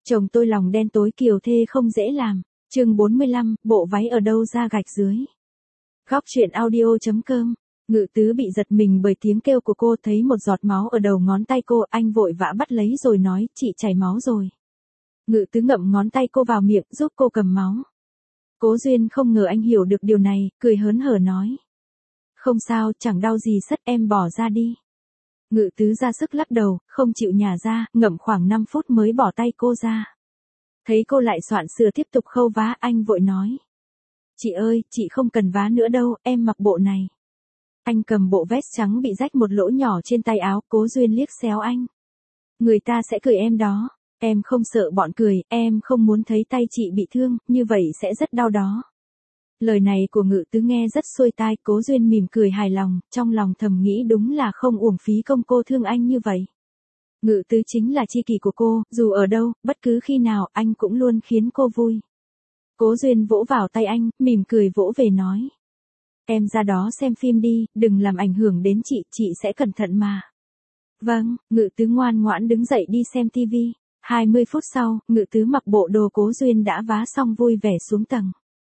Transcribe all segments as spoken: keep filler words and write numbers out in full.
Chồng tôi lòng đen tối kiều thê không dễ làm. Chương bốn mươi lăm, bộ váy ở đâu ra gạch dưới. Góc truyện audio.com. Ngự tứ bị giật mình bởi tiếng kêu của cô, thấy một giọt máu ở đầu ngón tay cô, anh vội vã bắt lấy rồi nói, chị chảy máu rồi. Ngự tứ ngậm ngón tay cô vào miệng, giúp cô cầm máu. Cố Duyên không ngờ anh hiểu được điều này, cười hớn hở nói. Không sao, chẳng đau gì sất, em bỏ ra đi. Ngự tứ ra sức lắc đầu, không chịu nhả ra, ngậm khoảng năm phút mới bỏ tay cô ra. Thấy cô lại soạn sửa tiếp tục khâu vá, anh vội nói. Chị ơi, chị không cần vá nữa đâu, em mặc bộ này. Anh cầm bộ vest trắng bị rách một lỗ nhỏ trên tay áo, Cố Duyên liếc xéo anh. Người ta sẽ cười em đó. Em không sợ bọn cười, em không muốn thấy tay chị bị thương, như vậy sẽ rất đau đó. Lời này của Ngự tứ nghe rất xuôi tai, Cố Duyên mỉm cười hài lòng, trong lòng thầm nghĩ đúng là không uổng phí công cô thương anh như vậy. Ngự tứ chính là tri kỷ của cô, dù ở đâu, bất cứ khi nào, anh cũng luôn khiến cô vui. Cố Duyên vỗ vào tay anh, mỉm cười vỗ về nói. Em ra đó xem phim đi, đừng làm ảnh hưởng đến chị, chị sẽ cẩn thận mà. Vâng, Ngự tứ ngoan ngoãn đứng dậy đi xem tivi. hai mươi phút sau, Ngự tứ mặc bộ đồ Cố Duyên đã vá xong vui vẻ xuống tầng.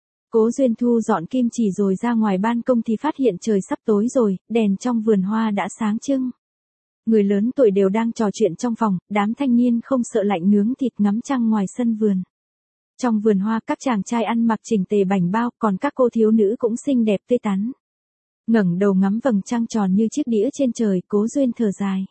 Cố Duyên thu dọn kim chỉ rồi ra ngoài ban công thì phát hiện trời sắp tối rồi, đèn trong vườn hoa đã sáng trưng. Người lớn tuổi đều đang trò chuyện trong phòng, đám thanh niên không sợ lạnh nướng thịt ngắm trăng ngoài sân vườn. Trong vườn hoa các chàng trai ăn mặc chỉnh tề bảnh bao, còn các cô thiếu nữ cũng xinh đẹp tươi tắn. Ngẩng đầu ngắm vầng trăng tròn như chiếc đĩa trên trời, Cố Duyên thở dài.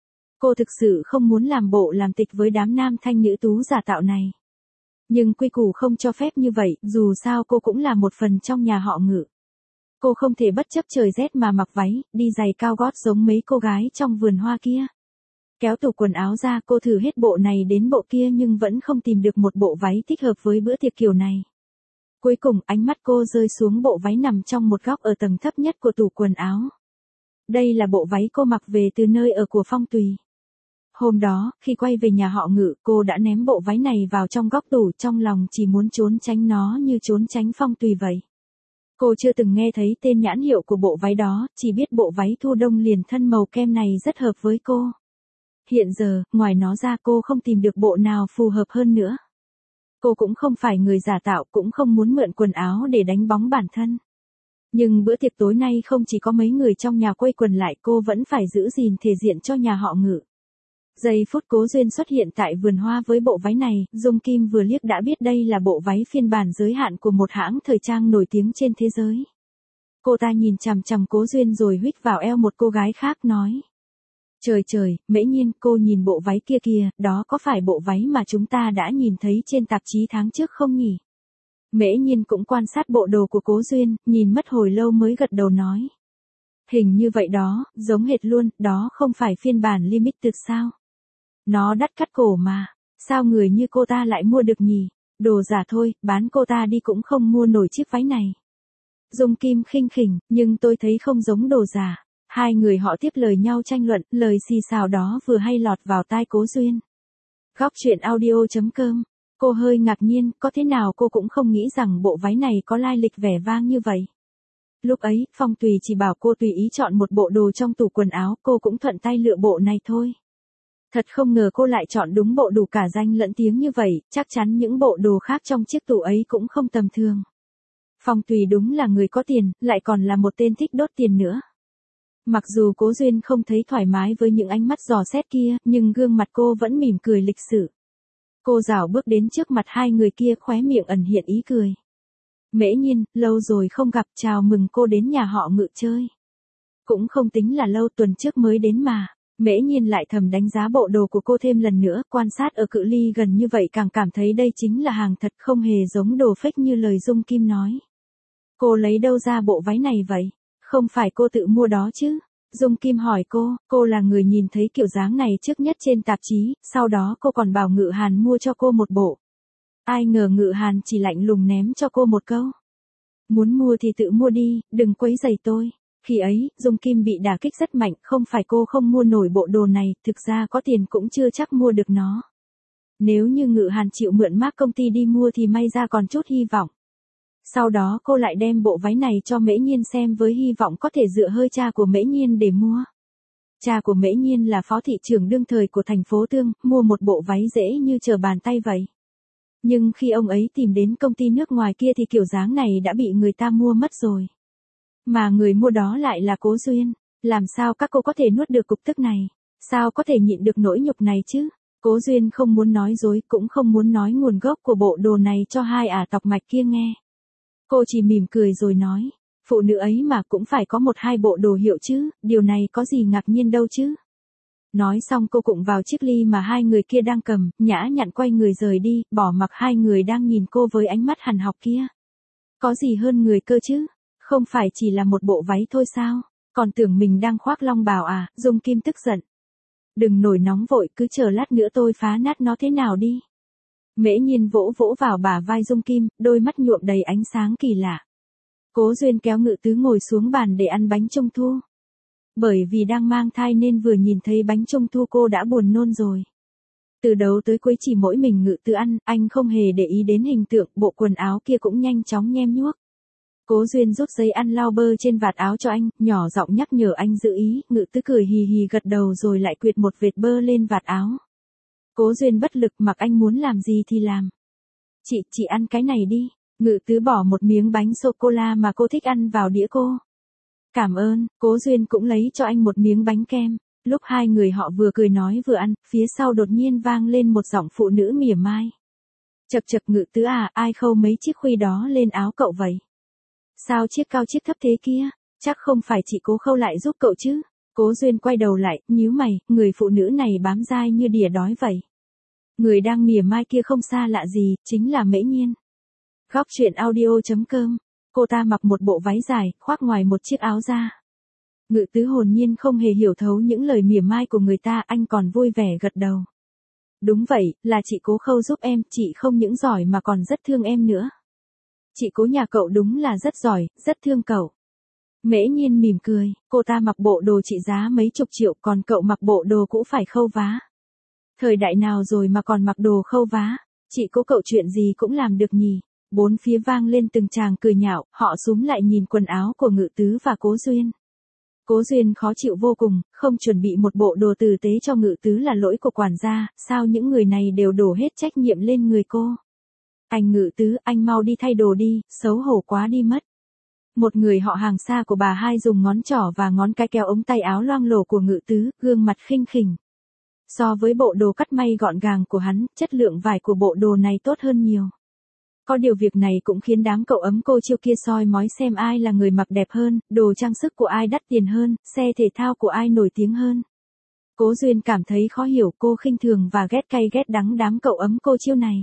Cô thực sự không muốn làm bộ làm tịch với đám nam thanh nữ tú giả tạo này. Nhưng quy củ không cho phép như vậy, dù sao cô cũng là một phần trong nhà họ Ngự. Cô không thể bất chấp trời rét mà mặc váy, đi giày cao gót giống mấy cô gái trong vườn hoa kia. Kéo tủ quần áo ra, cô thử hết bộ này đến bộ kia nhưng vẫn không tìm được một bộ váy thích hợp với bữa tiệc kiểu này. Cuối cùng ánh mắt cô rơi xuống bộ váy nằm trong một góc ở tầng thấp nhất của tủ quần áo. Đây là bộ váy cô mặc về từ nơi ở của Phong Tùy. Hôm đó, khi quay về nhà họ Ngự, cô đã ném bộ váy này vào trong góc tủ, trong lòng chỉ muốn trốn tránh nó như trốn tránh Phong Tùy vậy. Cô chưa từng nghe thấy tên nhãn hiệu của bộ váy đó, chỉ biết bộ váy thu đông liền thân màu kem này rất hợp với cô. Hiện giờ, ngoài nó ra cô không tìm được bộ nào phù hợp hơn nữa. Cô cũng không phải người giả tạo, cũng không muốn mượn quần áo để đánh bóng bản thân. Nhưng bữa tiệc tối nay không chỉ có mấy người trong nhà quây quần lại, cô vẫn phải giữ gìn thể diện cho nhà họ Ngự. Giây phút Cố Duyên xuất hiện tại vườn hoa với bộ váy này, Dung Kim vừa liếc đã biết đây là bộ váy phiên bản giới hạn của một hãng thời trang nổi tiếng trên thế giới. Cô ta nhìn chằm chằm Cố Duyên rồi huých vào eo một cô gái khác nói. Trời trời, Mễ Nhiên, cô nhìn bộ váy kia kìa, đó có phải bộ váy mà chúng ta đã nhìn thấy trên tạp chí tháng trước không nhỉ? Mễ Nhiên cũng quan sát bộ đồ của Cố Duyên, nhìn mất hồi lâu mới gật đầu nói. Hình như vậy đó, giống hệt luôn, đó không phải phiên bản limited sao? Nó đắt cắt cổ mà, sao người như cô ta lại mua được nhỉ? Đồ giả thôi, bán cô ta đi cũng không mua nổi chiếc váy này. Dung Kim khinh khỉnh, nhưng tôi thấy không giống đồ giả. Hai người họ tiếp lời nhau tranh luận, lời xì xào đó vừa hay lọt vào tai Cố Duyên. Góc truyện audio.com. Cô hơi ngạc nhiên, có thế nào cô cũng không nghĩ rằng bộ váy này có lai lịch vẻ vang như vậy. Lúc ấy, Phong Tùy chỉ bảo cô tùy ý chọn một bộ đồ trong tủ quần áo, cô cũng thuận tay lựa bộ này thôi. Thật không ngờ cô lại chọn đúng bộ đủ cả danh lẫn tiếng như vậy, chắc chắn những bộ đồ khác trong chiếc tủ ấy cũng không tầm thường. Phong Tùy đúng là người có tiền, lại còn là một tên thích đốt tiền nữa. Mặc dù Cố Duyên không thấy thoải mái với những ánh mắt dò xét kia, nhưng gương mặt cô vẫn mỉm cười lịch sự. Cô rảo bước đến trước mặt hai người kia, khóe miệng ẩn hiện ý cười. Mễ Nhiên, lâu rồi không gặp, chào mừng cô đến nhà họ Ngự chơi. Cũng không tính là lâu, tuần trước mới đến mà. Mễ Nhiên lại thầm đánh giá bộ đồ của cô thêm lần nữa, quan sát ở cự ly gần như vậy càng cảm thấy đây chính là hàng thật, không hề giống đồ fake như lời Dung Kim nói. Cô lấy đâu ra bộ váy này vậy? Không phải cô tự mua đó chứ? Dung Kim hỏi cô, cô là người nhìn thấy kiểu dáng này trước nhất trên tạp chí, sau đó cô còn bảo Ngự Hàn mua cho cô một bộ. Ai ngờ Ngự Hàn chỉ lạnh lùng ném cho cô một câu. Muốn mua thì tự mua đi, đừng quấy rầy tôi. Khi ấy, Dung Kim bị đả kích rất mạnh, không phải cô không mua nổi bộ đồ này, thực ra có tiền cũng chưa chắc mua được nó. Nếu như Ngự Hàn chịu mượn mác công ty đi mua thì may ra còn chút hy vọng. Sau đó cô lại đem bộ váy này cho Mễ Nhiên xem với hy vọng có thể dựa hơi cha của Mễ Nhiên để mua. cha của Mễ Nhiên là phó thị trưởng đương thời của thành phố Tương, mua một bộ váy dễ như trở bàn tay vậy. Nhưng khi ông ấy tìm đến công ty nước ngoài kia thì kiểu dáng này đã bị người ta mua mất rồi. Mà người mua đó lại là Cố Duyên. Làm sao các cô có thể nuốt được cục tức này? Sao có thể nhịn được nỗi nhục này chứ? Cố Duyên không muốn nói dối, cũng không muốn nói nguồn gốc của bộ đồ này cho hai ả tọc mạch kia nghe. Cô chỉ mỉm cười rồi nói, phụ nữ ấy mà cũng phải có một hai bộ đồ hiệu chứ, điều này có gì ngạc nhiên đâu chứ. Nói xong cô cũng vào chiếc ly mà hai người kia đang cầm, nhã nhặn quay người rời đi, bỏ mặc hai người đang nhìn cô với ánh mắt hằn học kia. Có gì hơn người cơ chứ? Không phải chỉ là một bộ váy thôi sao? Còn tưởng mình đang khoác long bào à? Dung Kim tức giận. Đừng nổi nóng vội, cứ chờ lát nữa tôi phá nát nó thế nào đi. Mễ Nhiên vỗ vỗ vào bả vai Dung Kim, đôi mắt nhuộm đầy ánh sáng kỳ lạ. Cố Duyên kéo Ngự Tứ ngồi xuống bàn để ăn bánh trung thu. Bởi vì đang mang thai nên vừa nhìn thấy bánh trung thu cô đã buồn nôn rồi. Từ đầu tới cuối chỉ mỗi mình Ngự Tứ ăn, anh không hề để ý đến hình tượng, bộ quần áo kia cũng nhanh chóng nhem nhuốc. Cố Duyên rút giấy ăn lau bơ trên vạt áo cho anh, nhỏ giọng nhắc nhở anh giữ ý, Ngự Tứ cười hì hì gật đầu rồi lại quyệt một vệt bơ lên vạt áo. Cố Duyên bất lực mặc anh muốn làm gì thì làm. Chị, chị ăn cái này đi. Ngự Tứ bỏ một miếng bánh sô-cô-la mà cô thích ăn vào đĩa cô. Cảm ơn, Cố Duyên cũng lấy cho anh một miếng bánh kem. Lúc hai người họ vừa cười nói vừa ăn, phía sau đột nhiên vang lên một giọng phụ nữ mỉa mai. Chậc chậc Ngự Tứ à, ai khâu mấy chiếc khuy đó lên áo cậu vậy? Sao chiếc cao chiếc thấp thế kia? Chắc không phải chị Cố khâu lại giúp cậu chứ? Cố Duyên quay đầu lại, nhíu mày, người phụ nữ này bám dai như đỉa đói vậy. Người đang mỉa mai kia không xa lạ gì, chính là Mễ Nhiên. Góc truyện audio chấm com. Cô ta mặc một bộ váy dài, khoác ngoài một chiếc áo da. Ngự Tứ hồn nhiên không hề hiểu thấu những lời mỉa mai của người ta, anh còn vui vẻ gật đầu. Đúng vậy, là chị Cố khâu giúp em, chị không những giỏi mà còn rất thương em nữa. Chị Cố nhà cậu đúng là rất giỏi, rất thương cậu. Mễ Nhiên mỉm cười, cô ta mặc bộ đồ trị giá mấy chục triệu, còn cậu mặc bộ đồ cũ phải khâu vá. Thời đại nào rồi mà còn mặc đồ khâu vá, chị Cố cậu chuyện gì cũng làm được nhỉ. Bốn phía vang lên từng tràng cười nhạo, họ súm lại nhìn quần áo của Ngự Tứ và Cố Duyên. Cố Duyên khó chịu vô cùng, không chuẩn bị một bộ đồ tử tế cho Ngự Tứ là lỗi của quản gia, sao những người này đều đổ hết trách nhiệm lên người cô. Anh Ngự Tứ, anh mau đi thay đồ đi, xấu hổ quá đi mất. Một người họ hàng xa của bà hai dùng ngón trỏ và ngón cái kéo ống tay áo loang lổ của Ngự Tứ, gương mặt khinh khỉnh. So với bộ đồ cắt may gọn gàng của hắn, chất lượng vải của bộ đồ này tốt hơn nhiều. Có điều việc này cũng khiến đám cậu ấm cô chiêu kia soi mói xem ai là người mặc đẹp hơn, đồ trang sức của ai đắt tiền hơn, xe thể thao của ai nổi tiếng hơn. Cố Duyên cảm thấy khó hiểu, cô khinh thường và ghét cay ghét đắng đám cậu ấm cô chiêu này.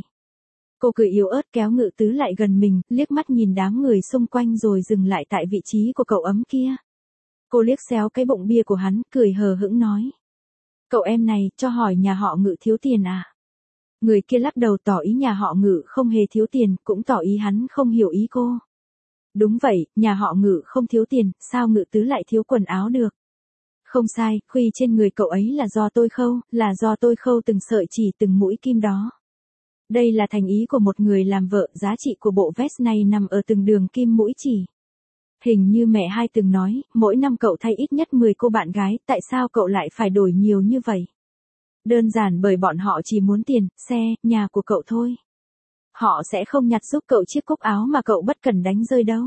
Cô cười yếu ớt kéo Ngự Tứ lại gần mình, liếc mắt nhìn đám người xung quanh rồi dừng lại tại vị trí của cậu ấm kia. Cô liếc xéo cái bụng bia của hắn, cười hờ hững nói. Cậu em này, cho hỏi nhà họ Ngự thiếu tiền à? Người kia lắc đầu tỏ ý nhà họ Ngự không hề thiếu tiền, cũng tỏ ý hắn không hiểu ý cô. Đúng vậy, nhà họ Ngự không thiếu tiền, sao Ngự Tứ lại thiếu quần áo được? Không sai, khuy trên người cậu ấy là do tôi khâu, là do tôi khâu từng sợi chỉ từng mũi kim đó. Đây là thành ý của một người làm vợ, giá trị của bộ vest này nằm ở từng đường kim mũi chỉ. Hình như mẹ hai từng nói, mỗi năm cậu thay ít nhất mười cô bạn gái, tại sao cậu lại phải đổi nhiều như vậy? Đơn giản bởi bọn họ chỉ muốn tiền, xe, nhà của cậu thôi. Họ sẽ không nhặt giúp cậu chiếc cúc áo mà cậu bất cần đánh rơi đâu.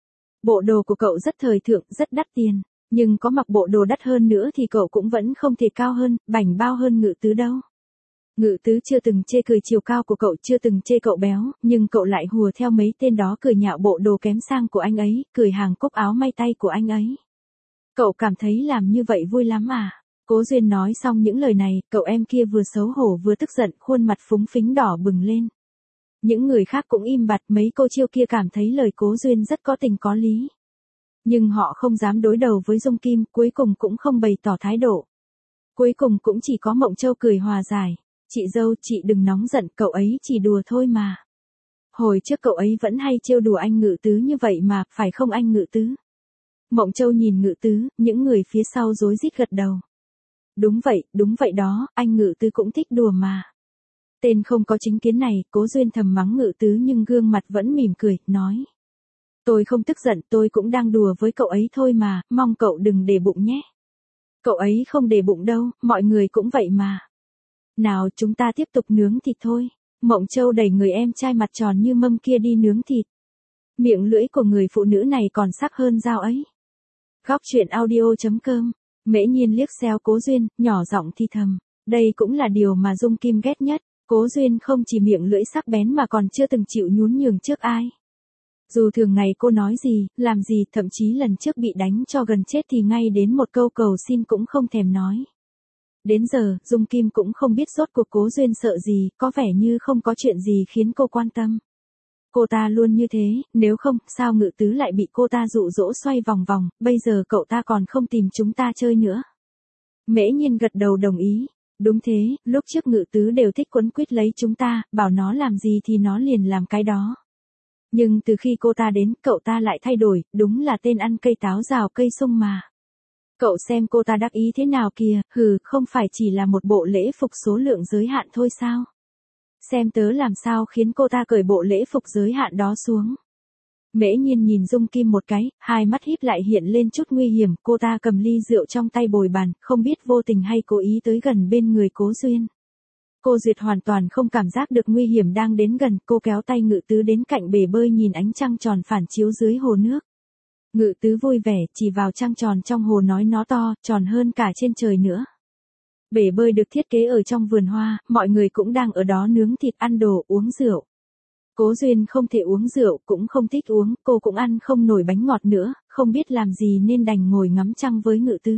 Bộ đồ của cậu rất thời thượng, rất đắt tiền, nhưng có mặc bộ đồ đắt hơn nữa thì cậu cũng vẫn không thể cao hơn, bảnh bao hơn Ngự Tứ đâu. Ngự Tứ chưa từng chê cười chiều cao của cậu, chưa từng chê cậu béo, nhưng cậu lại hùa theo mấy tên đó cười nhạo bộ đồ kém sang của anh ấy, cười hàng cúc áo may tay của anh ấy. Cậu cảm thấy làm như vậy vui lắm à? Cố Duyên nói xong những lời này, cậu em kia vừa xấu hổ vừa tức giận, khuôn mặt phúng phính đỏ bừng lên. Những người khác cũng im bặt, mấy cô chiêu kia cảm thấy lời Cố Duyên rất có tình có lý. Nhưng họ không dám đối đầu với Dung Kim, cuối cùng cũng không bày tỏ thái độ. Cuối cùng cũng chỉ có Mộng Châu cười hòa giải. Chị dâu, chị đừng nóng giận, cậu ấy chỉ đùa thôi mà. Hồi trước cậu ấy vẫn hay trêu đùa anh Ngự Tứ như vậy mà, phải không anh Ngự Tứ? Mộng Châu nhìn Ngự Tứ, những người phía sau rối rít gật đầu. Đúng vậy, đúng vậy đó, anh Ngự Tứ cũng thích đùa mà. Tên không có chính kiến này, Cố Duyên thầm mắng Ngự Tứ nhưng gương mặt vẫn mỉm cười, nói. Tôi không tức giận, tôi cũng đang đùa với cậu ấy thôi mà, mong cậu đừng để bụng nhé. Cậu ấy không để bụng đâu, mọi người cũng vậy mà. Nào chúng ta tiếp tục nướng thịt thôi. Mộng Châu đẩy người em trai mặt tròn như mâm kia đi nướng thịt. Miệng lưỡi của người phụ nữ này còn sắc hơn dao ấy. Góc truyện audio chấm com. Mễ Nhiên liếc xéo Cố Duyên, nhỏ giọng thì thầm. Đây cũng là điều mà Dung Kim ghét nhất. Cố Duyên không chỉ miệng lưỡi sắc bén mà còn chưa từng chịu nhún nhường trước ai. Dù thường ngày cô nói gì, làm gì, thậm chí lần trước bị đánh cho gần chết thì ngay đến một câu cầu xin cũng không thèm nói. Đến giờ, Dung Kim cũng không biết rốt cuộc Cố Duyên sợ gì, có vẻ như không có chuyện gì khiến cô quan tâm. Cô ta luôn như thế, nếu không, sao Ngự Tứ lại bị cô ta dụ dỗ xoay vòng vòng, bây giờ cậu ta còn không tìm chúng ta chơi nữa. Mễ Nhiên gật đầu đồng ý. Đúng thế, lúc trước Ngự Tứ đều thích quấn quýt lấy chúng ta, bảo nó làm gì thì nó liền làm cái đó. Nhưng từ khi cô ta đến, cậu ta lại thay đổi, đúng là tên ăn cây táo rào cây sung mà. Cậu xem cô ta đắc ý thế nào kìa, hừ, không phải chỉ là một bộ lễ phục số lượng giới hạn thôi sao? Xem tớ làm sao khiến cô ta cởi bộ lễ phục giới hạn đó xuống. Mễ Nhiên nhìn Dung Kim một cái, hai mắt híp lại hiện lên chút nguy hiểm, cô ta cầm ly rượu trong tay bồi bàn, không biết vô tình hay cố ý tới gần bên người Cố Duyên. Cô Duyệt hoàn toàn không cảm giác được nguy hiểm đang đến gần, cô kéo tay Ngự Tứ đến cạnh bể bơi nhìn ánh trăng tròn phản chiếu dưới hồ nước. Ngự Tứ vui vẻ, chỉ vào trăng tròn trong hồ nói nó to, tròn hơn cả trên trời nữa. Bể bơi được thiết kế ở trong vườn hoa, mọi người cũng đang ở đó nướng thịt ăn đồ, uống rượu. Cố Duyên không thể uống rượu, cũng không thích uống, cô cũng ăn không nổi bánh ngọt nữa, không biết làm gì nên đành ngồi ngắm trăng với Ngự Tứ.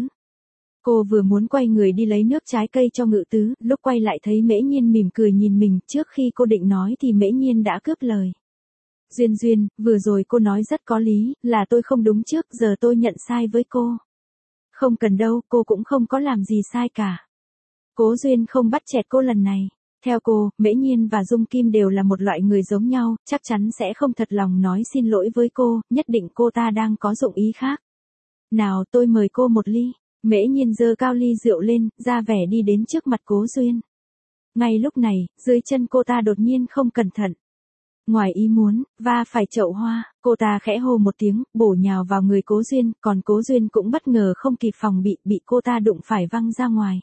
Cô vừa muốn quay người đi lấy nước trái cây cho Ngự Tứ, lúc quay lại thấy Mễ Nhiên mỉm cười nhìn mình, trước khi cô định nói thì Mễ Nhiên đã cướp lời. Duyên Duyên, vừa rồi cô nói rất có lý, là tôi không đúng trước, giờ tôi nhận sai với cô. Không cần đâu, cô cũng không có làm gì sai cả. Cố Duyên không bắt chẹt cô lần này. Theo cô, Mễ Nhiên và Dung Kim đều là một loại người giống nhau, chắc chắn sẽ không thật lòng nói xin lỗi với cô, nhất định cô ta đang có dụng ý khác. Nào tôi mời cô một ly. Mễ Nhiên giơ cao ly rượu lên, ra vẻ đi đến trước mặt Cố Duyên. Ngay lúc này, dưới chân cô ta đột nhiên không cẩn thận. Ngoài ý muốn, va phải chậu hoa, cô ta khẽ hô một tiếng, bổ nhào vào người Cố Duyên, còn Cố Duyên cũng bất ngờ không kịp phòng bị, bị cô ta đụng phải văng ra ngoài.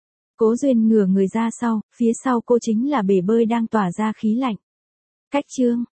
Cố Duyên ngửa người ra sau, phía sau cô chính là bể bơi đang tỏa ra khí lạnh. Cách chương